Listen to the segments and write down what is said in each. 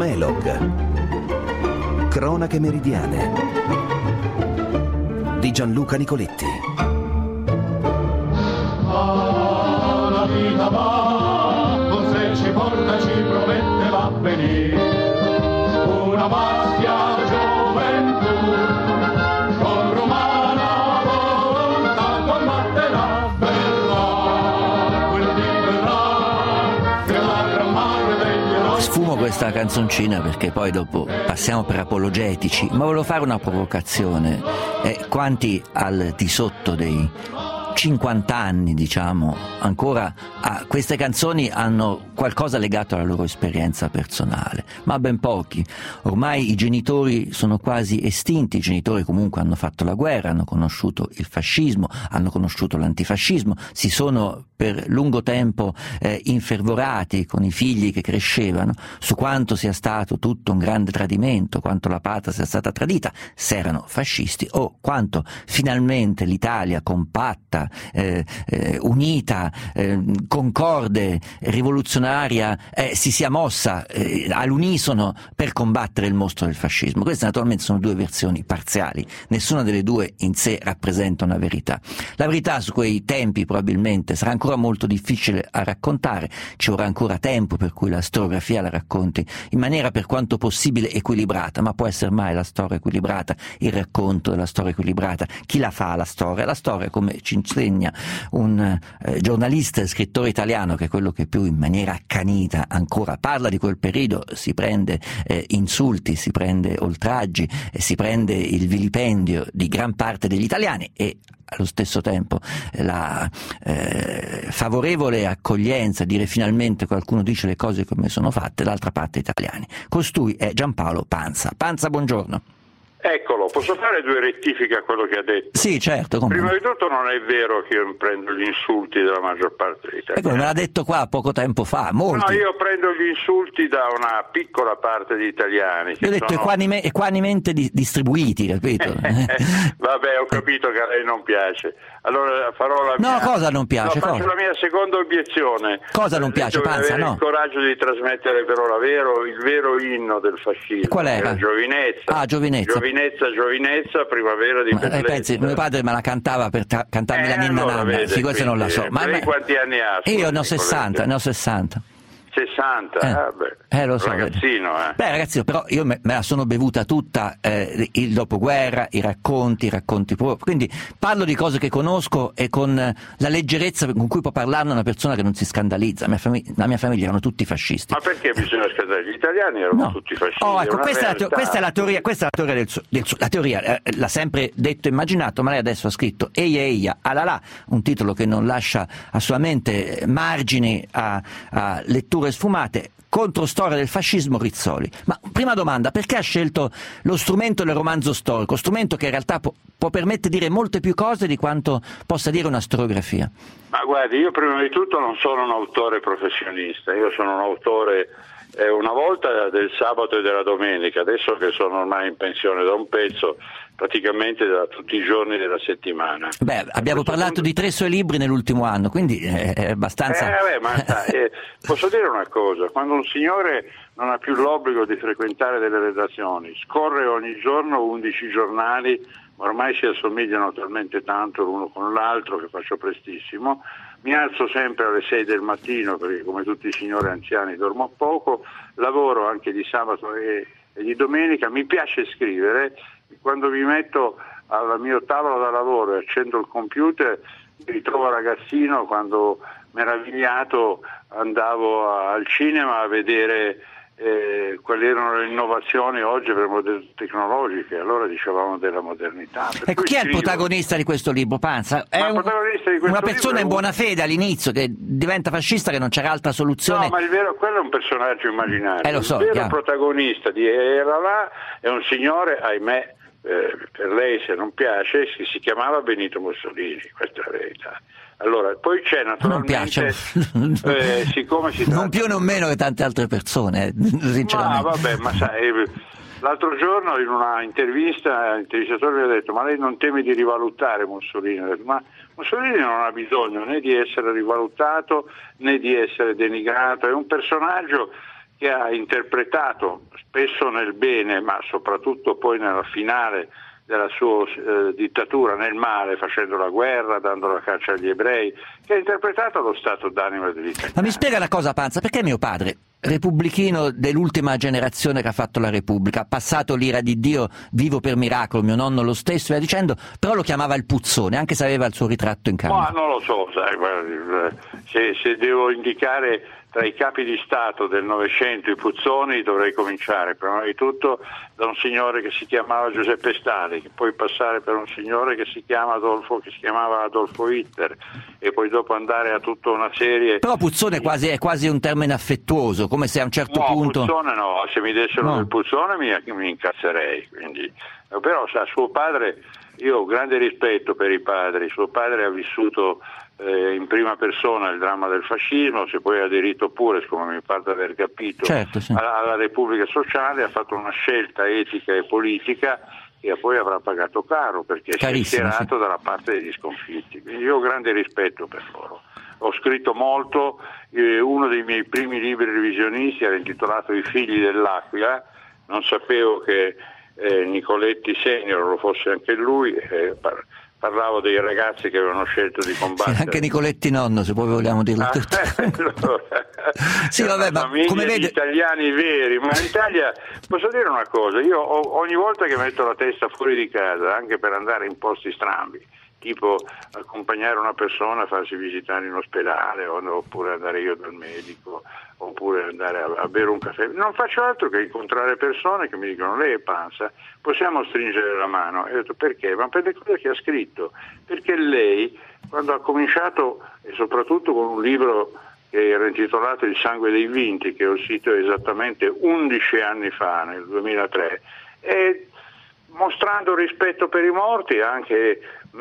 Monolog. Cronache meridiane di Gianluca Nicoletti. La vita va, con se ci porta ci promette l'avvenire. Una maschia gioventù, con romana volontà combatterà, verrà, quel di verrà, che la gran madre veglierà. Sfumo questa canzoncina perché poi dopo passiamo per apologetici, ma volevo fare una provocazione. Quanti al di sotto dei 50 anni, diciamo, ancora a queste canzoni hanno qualcosa legato alla loro esperienza personale? Ma ben pochi. Ormai i genitori sono quasi estinti, i genitori comunque hanno fatto la guerra, hanno conosciuto il fascismo, hanno conosciuto l'antifascismo, si sono per lungo tempo infervorati con i figli che crescevano su quanto sia stato tutto un grande tradimento, quanto la patria sia stata tradita se erano fascisti, o quanto finalmente l'Italia compatta, unita, concorde, rivoluzionaria si sia mossa all'unisono per combattere il mostro del fascismo. Queste naturalmente sono due versioni parziali, nessuna delle due in sé rappresenta una verità. La verità su quei tempi probabilmente sarà ancora molto difficile a raccontare, ci vorrà ancora tempo per cui la storiografia la racconti in maniera per quanto possibile equilibrata, ma può essere mai la storia equilibrata, il racconto della storia equilibrata? Chi la fa la storia? La storia, come ci insegna un giornalista e scrittore italiano, che è quello che più in maniera accanita ancora parla di quel periodo, si prende insulti, si prende oltraggi, si prende il vilipendio di gran parte degli italiani e allo stesso tempo la favorevole accoglienza, dire finalmente qualcuno dice le cose come sono fatte, d'altra parte italiani. Costui è Giampaolo Pansa. Pansa, buongiorno. Eccolo, posso fare due rettifiche a quello che ha detto? Sì, certo. Prima di tutto non è vero che io prendo gli insulti della maggior parte degli italiani. Ecco, me l'ha detto qua poco tempo fa, molti. No, io prendo gli insulti da una piccola parte di italiani. Io ho detto equanimemente distribuiti, capito? Vabbè, ho capito che a lei non piace. Allora farò la mia... No, cosa non piace? No, faccio la mia seconda obiezione. Cosa non piace, Panza? Avere No. il coraggio di trasmettere però il vero inno del fascismo. E qual era? Giovinezza. Ah, Giovinezza. Giovinezza, primavera di Bellezza. Pensi, mio padre me la cantava per cantarmi la ninna allora, nanna, vede, questo non la so. Lei quanti anni ha? Io ne ho 60, 60, lo so. Ragazzino, Beh, ragazzino, però io me la sono bevuta tutta, il dopoguerra, i racconti quindi parlo di cose che conosco e con la leggerezza con cui può parlarne una persona che non si scandalizza. La mia famiglia erano tutti fascisti. Ma perché bisogna scandalizzare? Gli italiani erano tutti fascisti. Oh, ecco, questa è la teoria la teoria, l'ha sempre detto e immaginato, ma lei adesso ha scritto Eia Eia, Alala, un titolo che non lascia assolutamente margini a letture sfumate, controstoria del fascismo Rizzoli. Ma prima domanda, perché ha scelto lo strumento del romanzo storico, strumento che in realtà può permettere di dire molte più cose di quanto possa dire una storiografia? Ma guardi, io prima di tutto non sono un autore professionista, io sono un autore una volta del sabato e della domenica, adesso che sono ormai in pensione da un pezzo, praticamente da tutti i giorni della settimana. Beh, abbiamo parlato di 3 suoi libri nell'ultimo anno, quindi è abbastanza... Posso dire una cosa, quando un signore non ha più l'obbligo di frequentare delle redazioni, scorre ogni giorno 11 giornali, ormai si assomigliano talmente tanto l'uno con l'altro che faccio prestissimo, mi alzo sempre alle 6 del mattino perché come tutti i signori anziani dormo poco, lavoro anche di sabato e di domenica, mi piace scrivere, quando mi metto al mio tavolo da lavoro e accendo il computer mi ritrovo ragazzino quando meravigliato andavo al cinema a vedere quali erano le innovazioni oggi per tecnologiche, allora dicevamo della modernità. Ecco, chi è il protagonista di questo libro, Panza? È una persona in buona fede all'inizio che diventa fascista, che non c'era altra soluzione. No, ma quello è un personaggio immaginario. Lo so, il vero protagonista di Era là è un signore, ahimè, per lei se non piace, che si chiamava Benito Mussolini, questa è la verità. Allora, poi c'è naturalmente, siccome si non più non meno che tante altre persone, sinceramente. No, vabbè, ma sai, l'altro giorno in una intervista l'intervistatore mi ha detto: ma lei non teme di rivalutare Mussolini? Ho detto, ma Mussolini non ha bisogno né di essere rivalutato né di essere denigrato, è un personaggio che ha interpretato spesso nel bene, ma soprattutto poi nella finale della sua dittatura nel male, facendo la guerra, dando la caccia agli ebrei, che ha interpretato lo stato d'animo degli italiani. Ma mi spiega una cosa, Pansa, perché mio padre, repubblichino dell'ultima generazione che ha fatto la Repubblica, passato l'ira di Dio, vivo per miracolo, mio nonno lo stesso, via dicendo, però lo chiamava il Puzzone, anche se aveva il suo ritratto in camera? Ma non lo so, sai, guarda, se devo indicare tra i capi di Stato del Novecento i Puzzoni dovrei cominciare prima di tutto da un signore che si chiamava Giuseppe Stali, che poi passare per un signore che si chiamava Adolfo Hitler, e poi dopo andare a tutta una serie. Però Puzzone è quasi un termine affettuoso, come se a un certo punto. Puzzone no, se mi dessero del Puzzone mi incazzerei, quindi. Però sa, suo padre, io ho grande rispetto per i padri, suo padre ha vissuto in prima persona il dramma del fascismo, si poi ha aderito pure, come mi pare di aver capito, certo, sì, alla Repubblica Sociale, ha fatto una scelta etica e politica che poi avrà pagato caro, perché si è schierato dalla parte degli sconfitti. Quindi io ho grande rispetto per loro. Ho scritto molto, uno dei miei primi libri revisionisti era intitolato I figli dell'Aquila, non sapevo che Nicoletti Senior lo fosse anche lui, parlavo dei ragazzi che avevano scelto di combattere. Sì, anche Nicoletti nonno, se poi vogliamo dirlo tutto. Sì, vabbè, ma come vede, italiani veri, ma in Italia posso dire una cosa, io ogni volta che metto la testa fuori di casa, anche per andare in posti strambi, tipo accompagnare una persona a farsi visitare in ospedale, oppure andare io dal medico, oppure andare a bere un caffè, non faccio altro che incontrare persone che mi dicono: lei è Pansa, possiamo stringere la mano? E ho detto: perché? Ma per le cose che ha scritto, perché lei, quando ha cominciato, e soprattutto con un libro che era intitolato Il sangue dei vinti, che è uscito esattamente 11 anni fa, nel 2003, e mostrando rispetto per i morti ha anche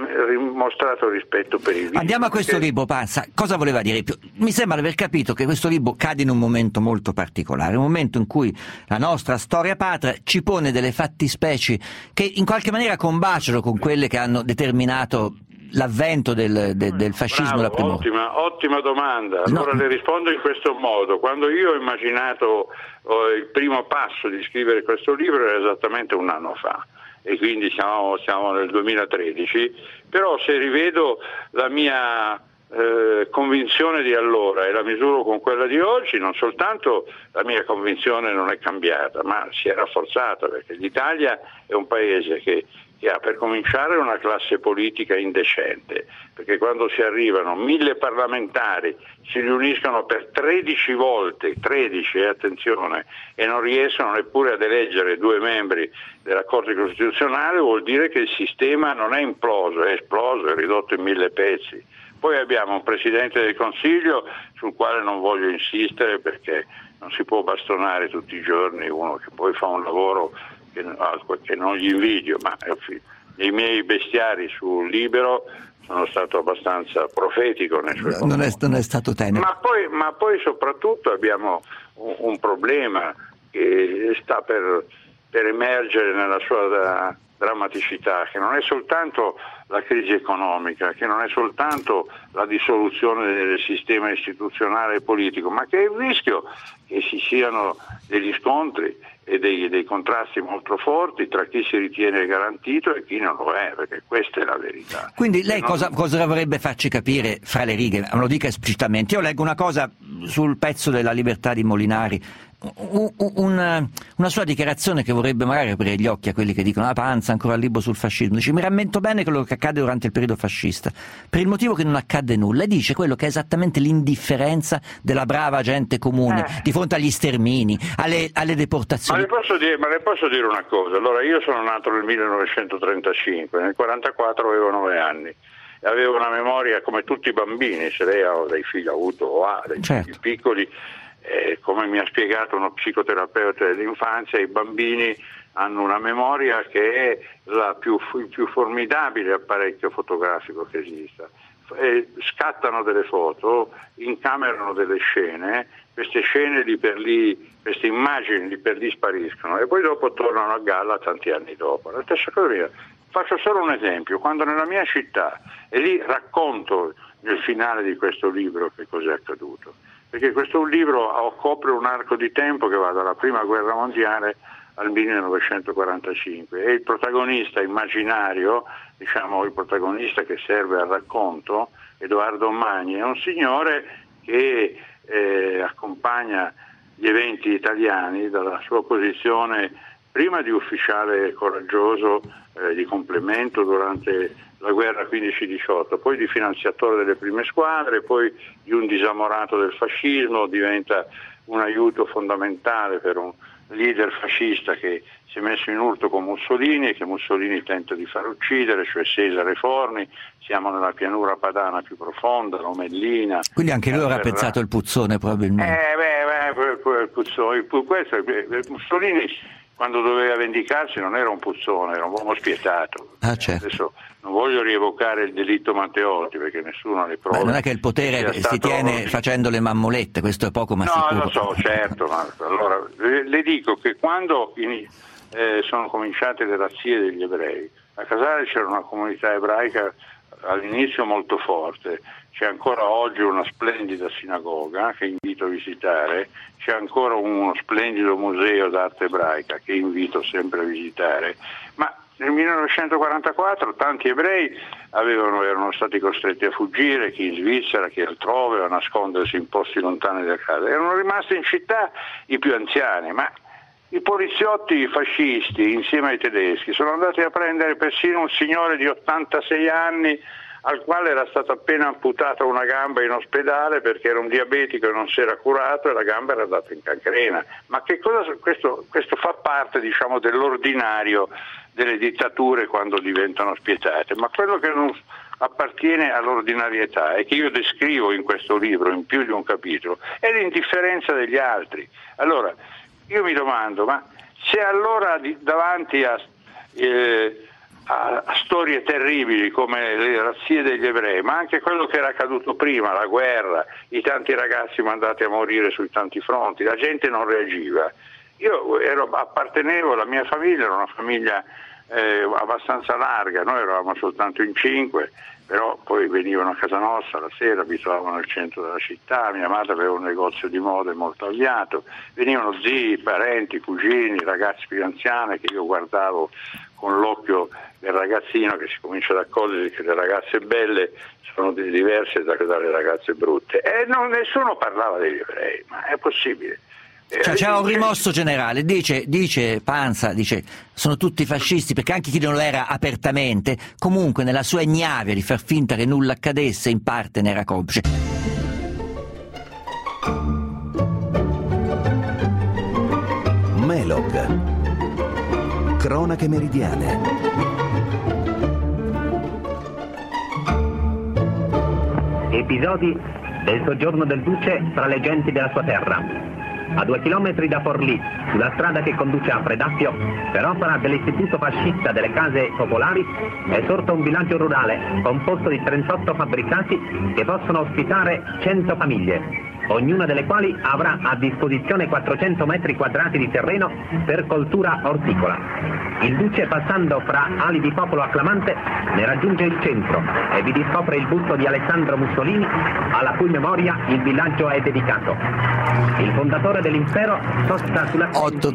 mostrato rispetto per i vivi. Andiamo a questo libro, Pansa, cosa voleva dire? Mi sembra di aver capito che questo libro cade in un momento molto particolare, un momento in cui la nostra storia patria ci pone delle fattispecie che in qualche maniera combaciano con quelle che hanno determinato l'avvento del fascismo. Bravo, ottima domanda. Allora le rispondo in questo modo. Quando io ho immaginato il primo passo di scrivere questo libro era esattamente un anno fa, e quindi siamo nel 2013, però se rivedo la mia convinzione di allora e la misuro con quella di oggi, non soltanto la mia convinzione non è cambiata, ma si è rafforzata, perché l'Italia è un paese che ha, per cominciare, una classe politica indecente, perché quando si arrivano 1000 parlamentari, si riuniscono per 13 volte, attenzione, e non riescono neppure ad eleggere 2 membri della Corte Costituzionale, vuol dire che il sistema non è imploso, è esploso, è ridotto in 1000 pezzi. Poi abbiamo un Presidente del Consiglio sul quale non voglio insistere, perché non si può bastonare tutti i giorni uno che poi fa un lavoro che non gli invidio, ma i miei bestiari sul Libero sono stato abbastanza profetico nei suoi confronti. Non è stato tenero. Ma poi soprattutto abbiamo un problema che sta per emergere nella sua drammaticità, che non è soltanto la crisi economica, che non è soltanto la dissoluzione del sistema istituzionale e politico, ma che è il rischio che ci siano degli scontri e dei contrasti molto forti tra chi si ritiene garantito e chi non lo è, perché questa è la verità. Quindi lei cosa vorrebbe farci capire fra le righe? Me lo dica esplicitamente. Io leggo una cosa sul pezzo della Libertà di Molinari, una sua dichiarazione che vorrebbe magari aprire gli occhi a quelli che dicono: la Panza, ancora il libro sul fascismo. Dice: mi rammento bene quello che accade durante il periodo fascista, per il motivo che non accadde nulla, e dice quello che è esattamente l'indifferenza della brava gente comune di fronte agli stermini, alle deportazioni. Ma le posso dire una cosa? Allora, io sono nato nel 1935, nel 1944 avevo 9 anni, e avevo una memoria come tutti i bambini, se lei ha dei figli, ha avuto o ha dei figli piccoli. Come mi ha spiegato uno psicoterapeuta dell'infanzia, i bambini hanno una memoria che è il più formidabile apparecchio fotografico che esista. Scattano delle foto, incamerano delle scene, queste scene lì per lì, queste immagini lì per lì spariscono, e poi dopo tornano a galla tanti anni dopo. La stessa cosa mia. Faccio solo un esempio: quando nella mia città, e lì racconto nel finale di questo libro che cos'è accaduto, perché questo libro copre un arco di tempo che va dalla prima guerra mondiale al 1945 e il protagonista immaginario, diciamo il protagonista che serve al racconto, Edoardo Magni, è un signore che accompagna gli eventi italiani dalla sua posizione prima di ufficiale coraggioso di complemento durante la guerra 15-18, poi di finanziatore delle prime squadre, poi di un disamorato del fascismo, diventa un aiuto fondamentale per un leader fascista che si è messo in urto con Mussolini e che Mussolini tenta di far uccidere, cioè Cesare Forni. Siamo nella pianura padana più profonda, l'Omellina. Quindi anche lui avrà pensato il puzzone probabilmente. Il puzzone, Mussolini quando doveva vendicarsi non era un puzzone, era un uomo spietato. Certo. Adesso non voglio rievocare il delitto Matteotti perché nessuno ha le prove. Non è che il potere si tiene facendo le mammolette, questo è poco ma sicuro. No, lo so, certo. Ma allora, le dico che quando sono cominciate le razzie degli ebrei, a Casale c'era una comunità ebraica all'inizio molto forte, c'è ancora oggi una splendida sinagoga che invito a visitare, c'è ancora uno splendido museo d'arte ebraica che invito sempre a visitare, ma nel 1944 tanti ebrei erano stati costretti a fuggire, chi in Svizzera, chi altrove, a nascondersi in posti lontani da casa. Erano rimasti in città i più anziani, ma i poliziotti fascisti insieme ai tedeschi sono andati a prendere persino un signore di 86 anni al quale era stata appena amputata una gamba in ospedale perché era un diabetico e non si era curato e la gamba era andata in cancrena. Ma che cosa questo fa parte, diciamo, dell'ordinario delle dittature quando diventano spietate, ma quello che non appartiene all'ordinarietà e che io descrivo in questo libro in più di un capitolo è l'indifferenza degli altri. Allora io mi domando, ma se allora davanti a storie terribili come le razzie degli ebrei, ma anche quello che era accaduto prima, la guerra, i tanti ragazzi mandati a morire sui tanti fronti, la gente non reagiva. Io appartenevo, la mia famiglia era una famiglia abbastanza larga, noi eravamo soltanto in 5, però poi venivano a casa nostra la sera, abitavamo nel centro della città, mia madre aveva un negozio di mode molto avviato, venivano zii, parenti, cugini, ragazzi più anziani che io guardavo con l'occhio del ragazzino che si comincia ad accorgersi che le ragazze belle sono diverse dalle ragazze brutte e nessuno parlava degli ebrei, ma è possibile? Cioè, c'era un rimosso generale, dice Pansa, sono tutti fascisti, perché anche chi non lo era apertamente, comunque nella sua ignavia di far finta che nulla accadesse, in parte ne era complice. Melog. Cronache meridiane. Episodi del soggiorno del Duce tra le genti della sua terra. A 2 chilometri da Forlì, sulla strada che conduce a Predappio, per opera dell'Istituto Fascista delle Case Popolari, è sorto un villaggio rurale composto di 38 fabbricati che possono ospitare 100 famiglie, ognuna delle quali avrà a disposizione 400 metri quadrati di terreno per coltura orticola. Il Duce, passando fra ali di popolo acclamante, ne raggiunge il centro e vi discopre il busto di Alessandro Mussolini, alla cui memoria il villaggio è dedicato. Il fondatore dell'impero sosta sulla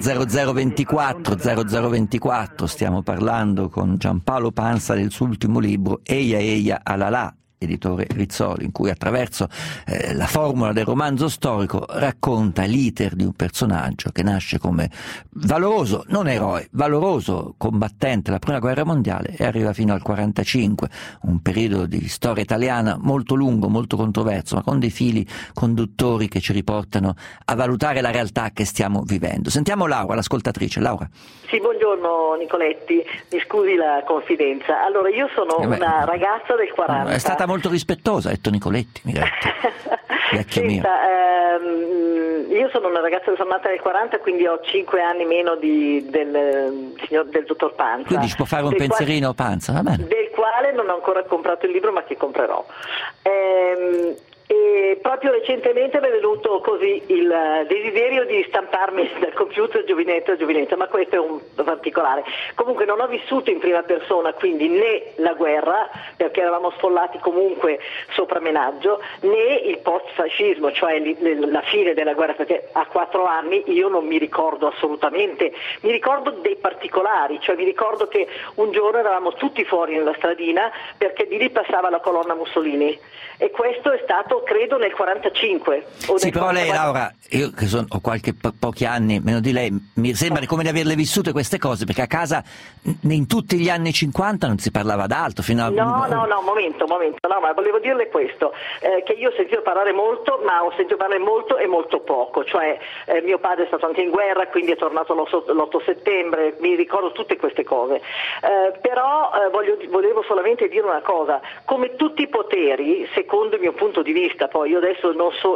80024 stiamo parlando con Giampaolo Pansa del suo ultimo libro Eia Eia Alalà, editore Rizzoli, in cui attraverso la formula del romanzo storico racconta l'iter di un personaggio che nasce come valoroso, non eroe, valoroso combattente della prima guerra mondiale e arriva fino al 45, un periodo di storia italiana molto lungo, molto controverso, ma con dei fili conduttori che ci riportano a valutare la realtà che stiamo vivendo. Sentiamo Laura, l'ascoltatrice. Laura. Sì, buongiorno Nicoletti, mi scusi la confidenza. Allora, io sono una ragazza del 40. È stata molto rispettosa, ha detto Nicoletti, mi ha detto. Vecchio mio. Io sono una ragazza che sono nata nel 40, quindi ho 5 anni meno del dottor Pansa. Quindi ci può fare un pensierino Pansa, va bene. Del quale non ho ancora comprato il libro, ma che comprerò. E proprio recentemente mi è venuto così il desiderio di stamparmi dal computer Giovinezza, ma questo è un particolare. Comunque non ho vissuto in prima persona, quindi né la guerra, perché eravamo sfollati comunque sopra Menaggio, né il post-fascismo, cioè la fine della guerra, perché a 4 anni io non mi ricordo assolutamente, mi ricordo dei particolari, cioè mi ricordo che un giorno eravamo tutti fuori nella stradina perché di lì passava la colonna Mussolini, e questo è stato credo nel 45. Sì, però lei, Laura, io che ho pochi anni meno di lei, mi sembra come di averle vissute queste cose, perché a casa in tutti gli anni 50 non si parlava d'altro fino a... No, momento, no, ma volevo dirle questo, che io ho sentito parlare molto, ma ho sentito parlare molto e molto poco, cioè mio padre è stato anche in guerra, quindi è tornato l'8 settembre, mi ricordo tutte queste cose, però volevo solamente dire una cosa: come tutti i poteri, secondo il mio punto di vista, poi io adesso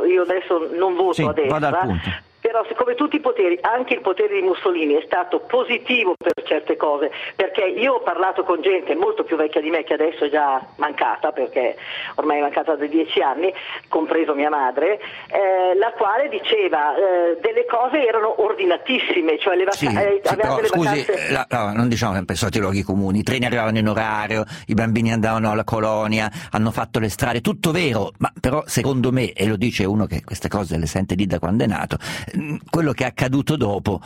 non voto a destra, però siccome tutti i poteri, anche il potere di Mussolini è stato positivo per certe cose, perché io ho parlato con gente molto più vecchia di me, che adesso è già mancata, perché ormai è mancata da 10 anni, compreso mia madre, la quale diceva delle cose erano ordinatissime, cioè le vacanze... non diciamo sempre soliti luoghi comuni, i treni arrivavano in orario, i bambini andavano alla colonia, hanno fatto le strade, tutto vero, ma però secondo me, e lo dice uno che queste cose le sente lì da quando è nato, quello che è accaduto dopo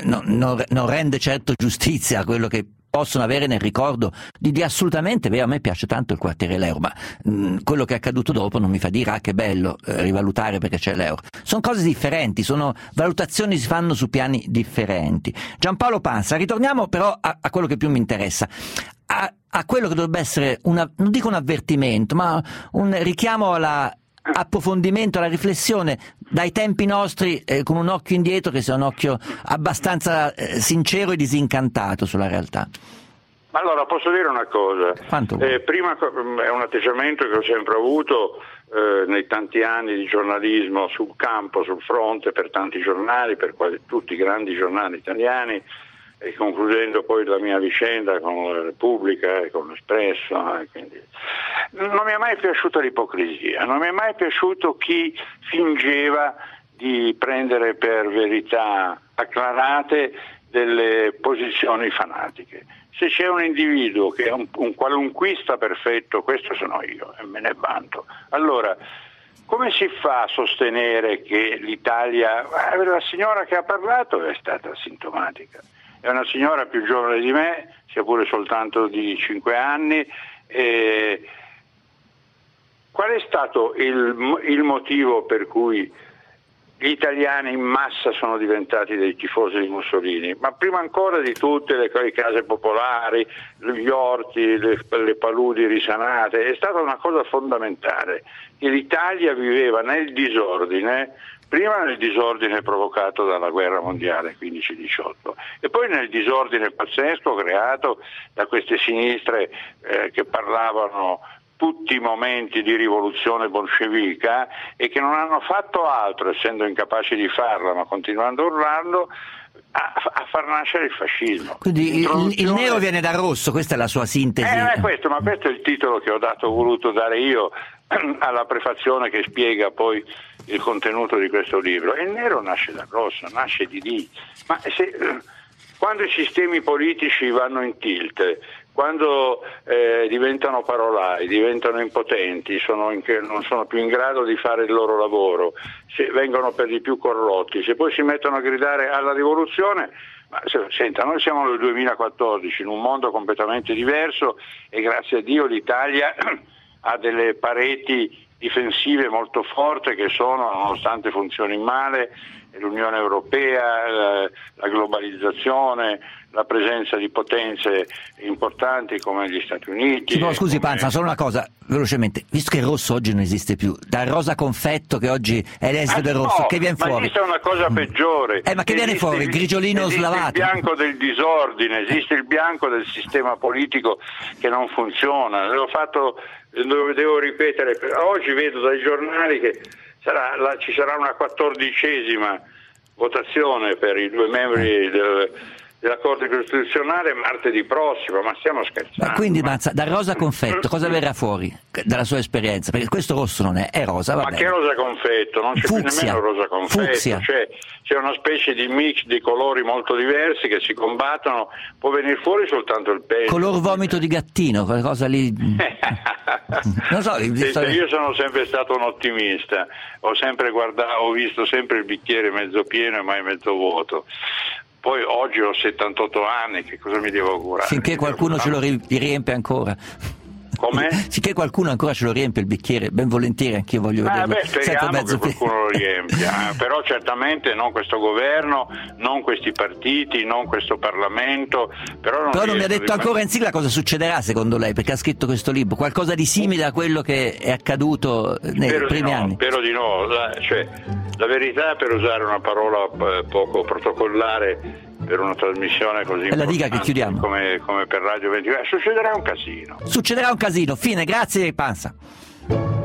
non rende certo giustizia a quello che possono avere nel ricordo di assolutamente vero. A me piace tanto il quartiere L'Euro, ma quello che è accaduto dopo non mi fa dire che bello rivalutare perché c'è l'Euro. Sono cose differenti, sono valutazioni, si fanno su piani differenti. Giampaolo Pansa, ritorniamo però a quello che più mi interessa, a quello che dovrebbe essere non dico un avvertimento, ma un richiamo approfondimento, alla riflessione dai tempi nostri, con un occhio indietro che sia un occhio abbastanza sincero e disincantato sulla realtà. Allora, posso dire una cosa? Prima è un atteggiamento che ho sempre avuto nei tanti anni di giornalismo sul campo, sul fronte, per tanti giornali, per quasi tutti i grandi giornali italiani, e concludendo poi la mia vicenda con la Repubblica e con l'Espresso, quindi non mi è mai piaciuta l'ipocrisia, non mi è mai piaciuto chi fingeva di prendere per verità acclarate delle posizioni fanatiche. Se c'è un individuo che è un qualunquista perfetto, questo sono io e me ne vanto. Allora, come si fa a sostenere che l'Italia... La signora che ha parlato è stata sintomatica. È una signora più giovane di me, sia pure soltanto di 5 anni. Qual è stato il motivo per cui gli italiani in massa sono diventati dei tifosi di Mussolini? Ma prima ancora di tutte le case popolari, gli orti, le paludi risanate, è stata una cosa fondamentale, che l'Italia viveva nel disordine, prima nel disordine provocato dalla guerra mondiale 15-18 e poi nel disordine pazzesco creato da queste sinistre che parlavano tutti i momenti di rivoluzione bolscevica e che non hanno fatto altro, essendo incapaci di farla ma continuando a urlarlo, a far nascere il fascismo. Quindi il nero viene dal rosso, questa è la sua sintesi. Questo è il titolo che ho voluto dare io alla prefazione che spiega poi il contenuto di questo libro. Il nero nasce dal rosso, nasce di lì. Ma quando i sistemi politici vanno in tilt, quando diventano parolai, diventano impotenti, non sono più in grado di fare il loro lavoro, vengono per di più corrotti, se poi si mettono a gridare alla rivoluzione, senta, noi siamo nel 2014 in un mondo completamente diverso e grazie a Dio l'Italia ha delle pareti difensive molto forti che sono, nonostante funzioni male, l'Unione Europea, la globalizzazione, la presenza di potenze importanti come gli Stati Uniti. Scusi Panza, solo una cosa, velocemente, visto che il rosso oggi non esiste più, dal rosa confetto che oggi è l'esito del rosso, che viene fuori? Ma esiste una cosa peggiore. Ma che viene fuori? Il grigiolino slavato? Esiste il bianco del disordine, esiste il bianco del sistema politico che non funziona. Devo ripetere, oggi vedo dai giornali che ci sarà una 14ª votazione per i 2 membri della Corte Costituzionale martedì prossimo, ma stiamo scherzando. Ma quindi Mazza, da rosa confetto cosa verrà fuori dalla sua esperienza? Perché questo rosso non è rosa, va Ma bene. che rosa confetto? Non c'è Fucsia. più nemmeno rosa confetto, Fucsia. cioè c'è una specie di mix di colori molto diversi che si combattono, può venire fuori soltanto il pesce. Color vomito di gattino, qualcosa lì. Non so, Io sono sempre stato un ottimista, ho visto sempre il bicchiere mezzo pieno e mai mezzo vuoto. Poi oggi ho 78 anni, che cosa mi devo augurare? Finché qualcuno ce lo riempie ancora. Com'è? Finché qualcuno ancora ce lo riempie il bicchiere, ben volentieri anch'io voglio vederlo. Speriamo che qualcuno lo riempia, però certamente non questo governo, non questi partiti, non questo Parlamento. Però non mi ha detto ancora in sigla cosa succederà secondo lei, perché ha scritto questo libro, qualcosa di simile a quello che è accaduto nei primi anni. Spero di no, cioè, la verità, per usare una parola poco protocollare per una trasmissione così la dica che chiudiamo come per Radio 24, succederà un casino, fine, grazie Pansa.